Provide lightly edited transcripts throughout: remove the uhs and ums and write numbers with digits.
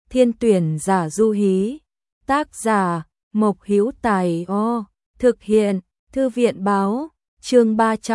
Thiên tuyển giả du hí. Tác giả Mộc Hữu Tài. Thực hiện Thư viện báo. Chương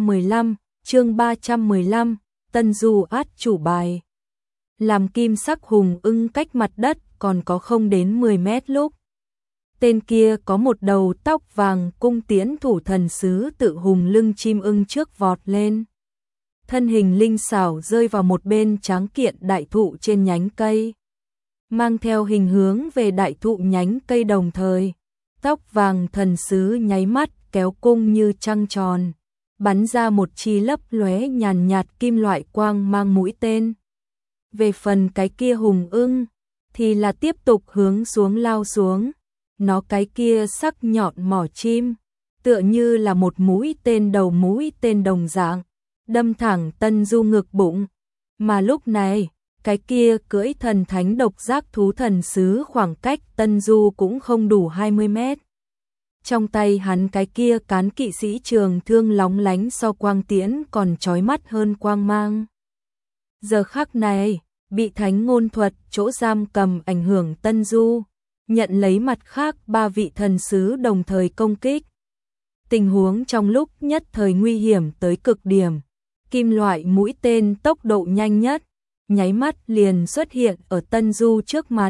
315, Tân Du át chủ bài. Làm kim sắc hùng ưng cách mặt đất còn có không đến 10 mét lúc. Tên kia có một đầu tóc vàng cung tiễn thủ thần sứ tự hùng lưng chim ưng trước vọt lên. Thân hình linh xảo rơi vào một bên tráng kiện đại thụ trên nhánh cây. Mang theo hình hướng về đại thụ nhánh cây đồng thời. Tóc vàng thần sứ nháy mắt kéo cung như trăng tròn. Bắn ra một chi lấp lóe nhàn nhạt kim loại quang mang mũi tên. Về phần cái kia hùng ưng thì là tiếp tục hướng xuống lao xuống. Nó cái kia sắc nhọn mỏ chim, tựa như là một mũi tên đầu mũi tên đồng dạng, đâm thẳng Tân Du ngực bụng. Mà lúc này, cái kia cưỡi thần thánh độc giác thú thần sứ khoảng cách Tân Du cũng không đủ 20 mét. Trong tay hắn cái kia cán kỵ sĩ trường thương lóng lánh so quang tiễn còn chói mắt hơn quang mang. Giờ khắc này, bị thánh ngôn thuật chỗ giam cầm ảnh hưởng Tân Du, nhận lấy mặt khác 3 vị thần sứ đồng thời công kích. Tình huống trong lúc nhất thời nguy hiểm tới cực điểm, kim loại mũi tên tốc độ nhanh nhất, nháy mắt liền xuất hiện ở Tân Du trước mặt.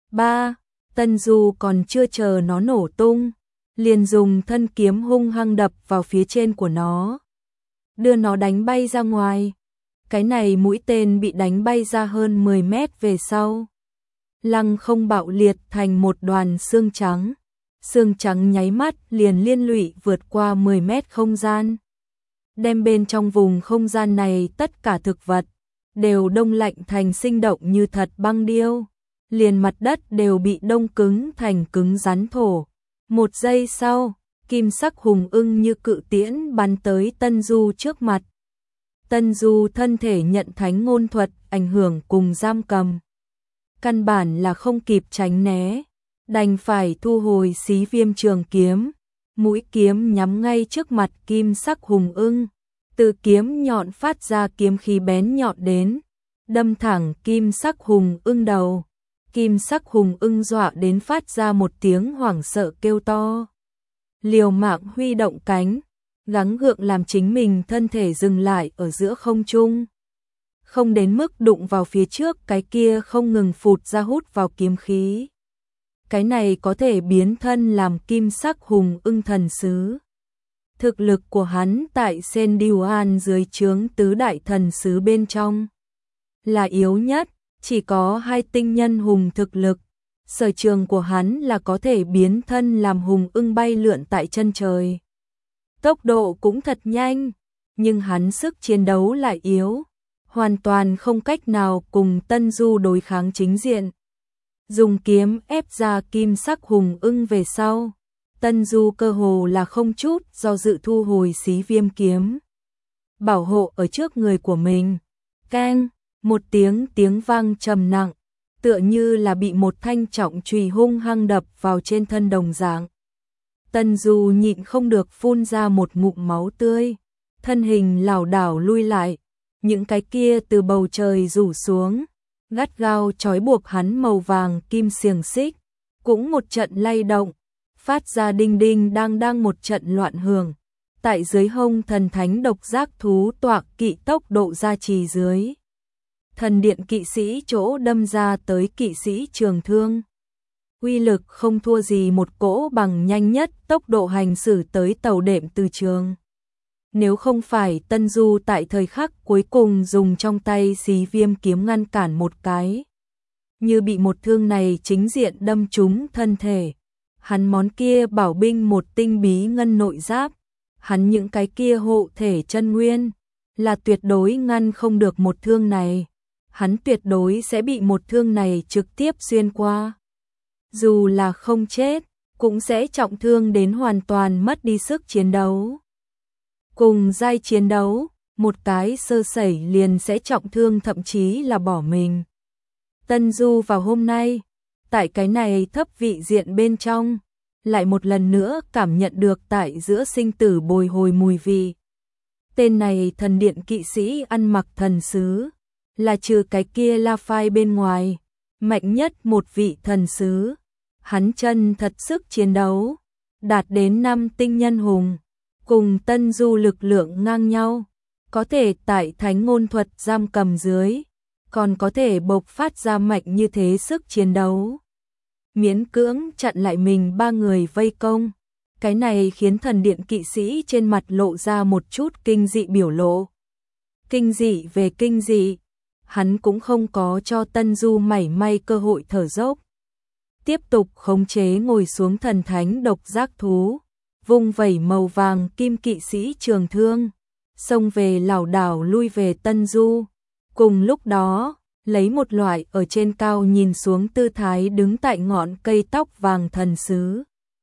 Tân Du còn chưa chờ nó nổ tung, liền dùng thân kiếm hung hăng đập vào phía trên của nó, đưa nó đánh bay ra ngoài. Cái này mũi tên bị đánh bay ra hơn 10 mét về sau, lăng không bạo liệt thành một đoàn xương trắng. Xương trắng nháy mắt liền liên lụy vượt qua 10 mét không gian, đem bên trong vùng không gian này tất cả thực vật đều đông lạnh thành sinh động như thật băng điêu, liền mặt đất đều bị đông cứng thành cứng rắn thổ. Một giây sau, kim sắc hùng ưng như cự tiễn bắn tới Tân Du trước mặt. Tân Du thân thể nhận thánh ngôn thuật ảnh hưởng cùng giam cầm, căn bản là không kịp tránh né, đành phải thu hồi xí viêm trường kiếm. Mũi kiếm nhắm ngay trước mặt kim sắc hùng ưng, từ kiếm nhọn phát ra kiếm khí bén nhọn đến, đâm thẳng kim sắc hùng ưng đầu. Kim sắc hùng ưng dọa đến phát ra một tiếng hoảng sợ kêu to, liều mạng huy động cánh, gắng gượng làm chính mình thân thể dừng lại ở giữa không trung, không đến mức đụng vào phía trước cái kia không ngừng phụt ra hút vào kiếm khí. Cái này có thể biến thân làm kim sắc hùng ưng thần sứ. Thực lực của hắn tại Sen Điêu An dưới trướng tứ đại thần sứ bên trong là yếu nhất, chỉ có 2 tinh nhân hùng thực lực. Sở trường của hắn là có thể biến thân làm hùng ưng bay lượn tại chân trời. Tốc độ cũng thật nhanh, nhưng hắn sức chiến đấu lại yếu, hoàn toàn không cách nào cùng Tân Du đối kháng chính diện. Dùng kiếm ép ra kim sắc hùng ưng về sau, Tân Du cơ hồ là không chút do dự thu hồi xí viêm kiếm, bảo hộ ở trước người của mình. Keng, một tiếng vang trầm nặng, tựa như là bị một thanh trọng chùy hung hăng đập vào trên thân đồng dạng. Tân Du nhịn không được phun ra một ngụm máu tươi, thân hình lảo đảo lui lại, những cái kia từ bầu trời rủ xuống, gắt gao trói buộc hắn màu vàng kim xiềng xích, cũng một trận lay động, phát ra đinh đinh đang một trận loạn hưởng. Tại dưới hông thần thánh độc giác thú tọa kỵ tốc độ gia trì dưới, thần điện kỵ sĩ chỗ đâm ra tới kỵ sĩ trường thương, uy lực không thua gì một cỗ bằng nhanh nhất tốc độ hành xử tới tàu đệm từ trường. Nếu không phải Tân Du tại thời khắc cuối cùng dùng trong tay xí viêm kiếm ngăn cản một cái, như bị một thương này chính diện đâm trúng thân thể, hắn món kia bảo binh một tinh bí ngân nội giáp, hắn những cái kia hộ thể chân nguyên, là tuyệt đối ngăn không được một thương này. Hắn tuyệt đối sẽ bị một thương này trực tiếp xuyên qua. Dù là không chết, cũng sẽ trọng thương đến hoàn toàn mất đi sức chiến đấu. Cùng giai chiến đấu, một cái sơ sẩy liền sẽ trọng thương thậm chí là bỏ mình. Tân Du vào hôm nay, tại cái này thấp vị diện bên trong, lại một lần nữa cảm nhận được tại giữa sinh tử bồi hồi mùi vị. Tên này thần điện kỵ sĩ ăn mặc thần sứ, là trừ cái kia La Phai bên ngoài, mạnh nhất một vị thần sứ. Hắn chân thật sức chiến đấu, đạt đến 5 tinh nhân hùng, cùng Tân Du lực lượng ngang nhau, có thể tại thánh ngôn thuật giam cầm dưới, còn có thể bộc phát ra mạnh như thế sức chiến đấu. Miễn cưỡng chặn lại mình 3 người vây công. Cái này khiến thần điện kỵ sĩ trên mặt lộ ra một chút kinh dị biểu lộ. Kinh dị về kinh dị, hắn cũng không có cho Tân Du mảy may cơ hội thở dốc. Tiếp tục khống chế ngồi xuống thần thánh độc giác thú, vung vẩy màu vàng kim kỵ sĩ trường thương, xông về lảo đảo lui về Tân Du. Cùng lúc đó, lấy một loại ở trên cao nhìn xuống tư thái đứng tại ngọn cây tóc vàng thần sứ.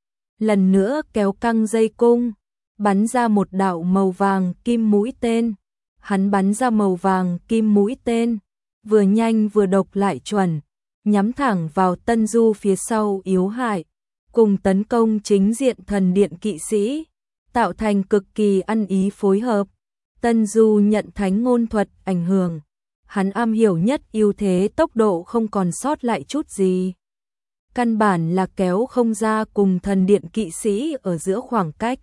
Lần nữa kéo căng dây cung, bắn ra một đạo màu vàng kim mũi tên. Hắn bắn ra màu vàng kim mũi tên, vừa nhanh vừa độc lại chuẩn, nhắm thẳng vào Tân Du phía sau yếu hại, cùng tấn công chính diện thần điện kỵ sĩ, tạo thành cực kỳ ăn ý phối hợp. Tân Du nhận thánh ngôn thuật ảnh hưởng, hắn am hiểu nhất ưu thế tốc độ không còn sót lại chút gì. Căn bản là kéo không ra cùng thần điện kỵ sĩ ở giữa khoảng cách.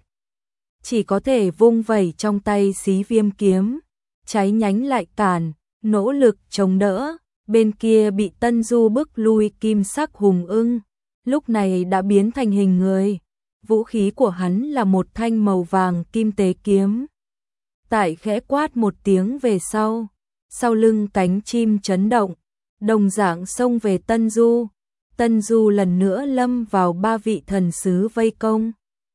Chỉ có thể vung vẩy trong tay xí viêm kiếm, cháy nhánh lại cản, nỗ lực chống đỡ. Bên kia bị Tân Du bức lui kim sắc hùng ưng, lúc này đã biến thành hình người. Vũ khí của hắn là một thanh màu vàng kim tế kiếm. Tại khẽ quát một tiếng về sau lưng cánh chim chấn động, đồng dạng xông về Tân Du. Tân Du lần nữa lâm vào 3 vị thần sứ vây công.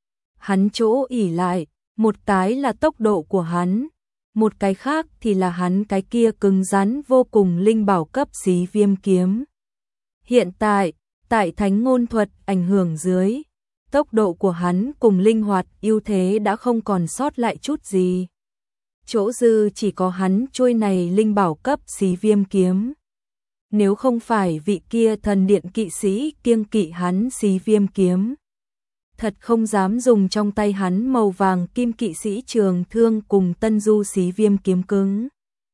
Hắn chỗ ỉ lại, một cái là tốc độ của hắn, một cái khác thì là hắn cái kia cứng rắn vô cùng linh bảo cấp xí viêm kiếm. Hiện tại, tại thánh ngôn thuật ảnh hưởng dưới, tốc độ của hắn cùng linh hoạt ưu thế đã không còn sót lại chút gì. Chỗ dư chỉ có hắn chuôi này linh bảo cấp xí viêm kiếm. Nếu không phải vị kia thần điện kỵ sĩ kiêng kỵ hắn xí viêm kiếm, thật không dám dùng trong tay hắn màu vàng kim kỵ sĩ trường thương cùng Tân Du xí viêm kiếm cứng.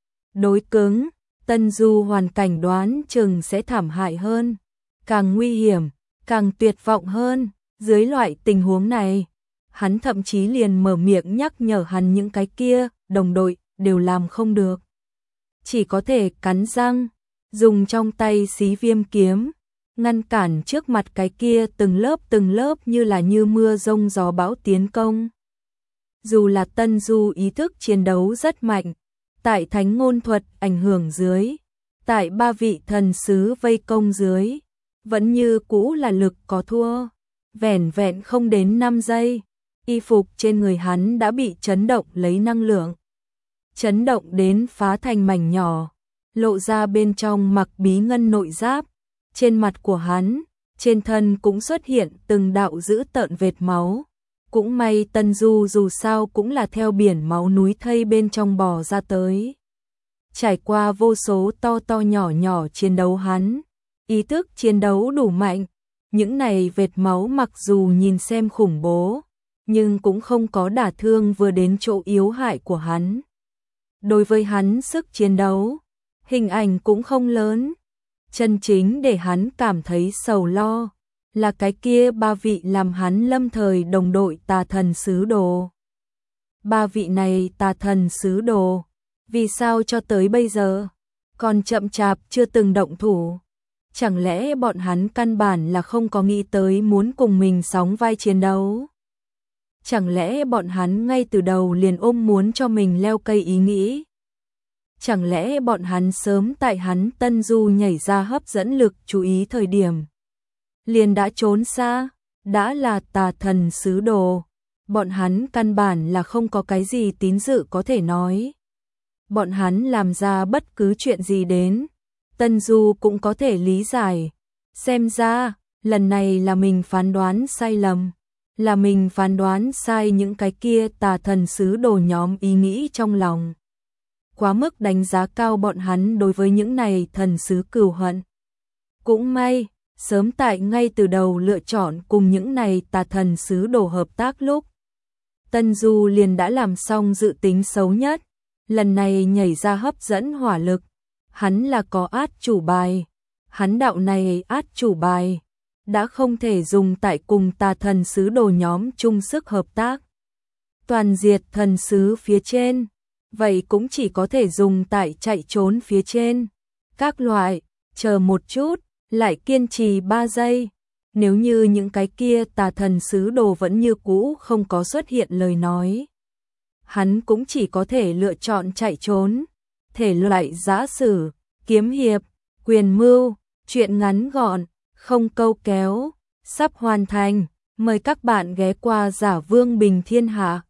Đối cứng, Tân Du hoàn cảnh đoán chừng sẽ thảm hại hơn, càng nguy hiểm, càng tuyệt vọng hơn. Dưới loại tình huống này, hắn thậm chí liền mở miệng nhắc nhở hắn những cái kia, đồng đội, đều làm không được. Chỉ có thể cắn răng, dùng trong tay xí viêm kiếm, ngăn cản trước mặt cái kia từng lớp như là như mưa rông gió bão tiến công. Dù là Tân Du ý thức chiến đấu rất mạnh, tại thánh ngôn thuật ảnh hưởng dưới, tại 3 vị thần sứ vây công dưới, vẫn như cũ là lực có thua. Vẻn vẹn không đến 5 giây, y phục trên người hắn đã bị chấn động lấy năng lượng. Chấn động đến phá thành mảnh nhỏ, lộ ra bên trong mặc bí ngân nội giáp. Trên mặt của hắn, trên thân cũng xuất hiện từng đạo dữ tợn vệt máu. Cũng may Tân Du dù sao cũng là theo biển máu núi thây bên trong bò ra tới. Trải qua vô số to nhỏ nhỏ chiến đấu hắn, ý thức chiến đấu đủ mạnh. Những này vệt máu mặc dù nhìn xem khủng bố, nhưng cũng không có đả thương vừa đến chỗ yếu hại của hắn. Đối với hắn sức chiến đấu, hình ảnh cũng không lớn. Chân chính để hắn cảm thấy sầu lo, là cái kia 3 vị làm hắn lâm thời đồng đội tà thần sứ đồ. 3 vị này tà thần sứ đồ, vì sao cho tới bây giờ, còn chậm chạp chưa từng động thủ? Chẳng lẽ bọn hắn căn bản là không có nghĩ tới muốn cùng mình sóng vai chiến đấu? Chẳng lẽ bọn hắn ngay từ đầu liền ôm muốn cho mình leo cây ý nghĩ? Chẳng lẽ bọn hắn sớm tại hắn Tân Du nhảy ra hấp dẫn lực chú ý thời điểm liền đã trốn xa? Đã là tà thần sứ đồ, bọn hắn căn bản là không có cái gì tín dự có thể nói. Bọn hắn làm ra bất cứ chuyện gì đến, Tân Du cũng có thể lý giải. Xem ra, lần này là mình phán đoán sai lầm, là mình phán đoán sai những cái kia tà thần sứ đồ nhóm ý nghĩ trong lòng. Quá mức đánh giá cao bọn hắn đối với những này thần sứ cừu hận. Cũng may, sớm tại ngay từ đầu lựa chọn cùng những này tà thần sứ đồ hợp tác lúc, Tân Du liền đã làm xong dự tính xấu nhất. Lần này nhảy ra hấp dẫn hỏa lực, hắn là có át chủ bài, hắn đạo này át chủ bài, đã không thể dùng tại cùng tà thần sứ đồ nhóm chung sức hợp tác. Toàn diệt thần sứ phía trên, vậy cũng chỉ có thể dùng tại chạy trốn phía trên. Các loại, chờ một chút, lại kiên trì 3 giây. Nếu như những cái kia tà thần sứ đồ vẫn như cũ không có xuất hiện lời nói, hắn cũng chỉ có thể lựa chọn chạy trốn. Thể loại giã sử, kiếm hiệp, quyền mưu, truyện ngắn gọn, không câu kéo, sắp hoàn thành. Mời các bạn ghé qua Giả Vương Bình Thiên Hạ.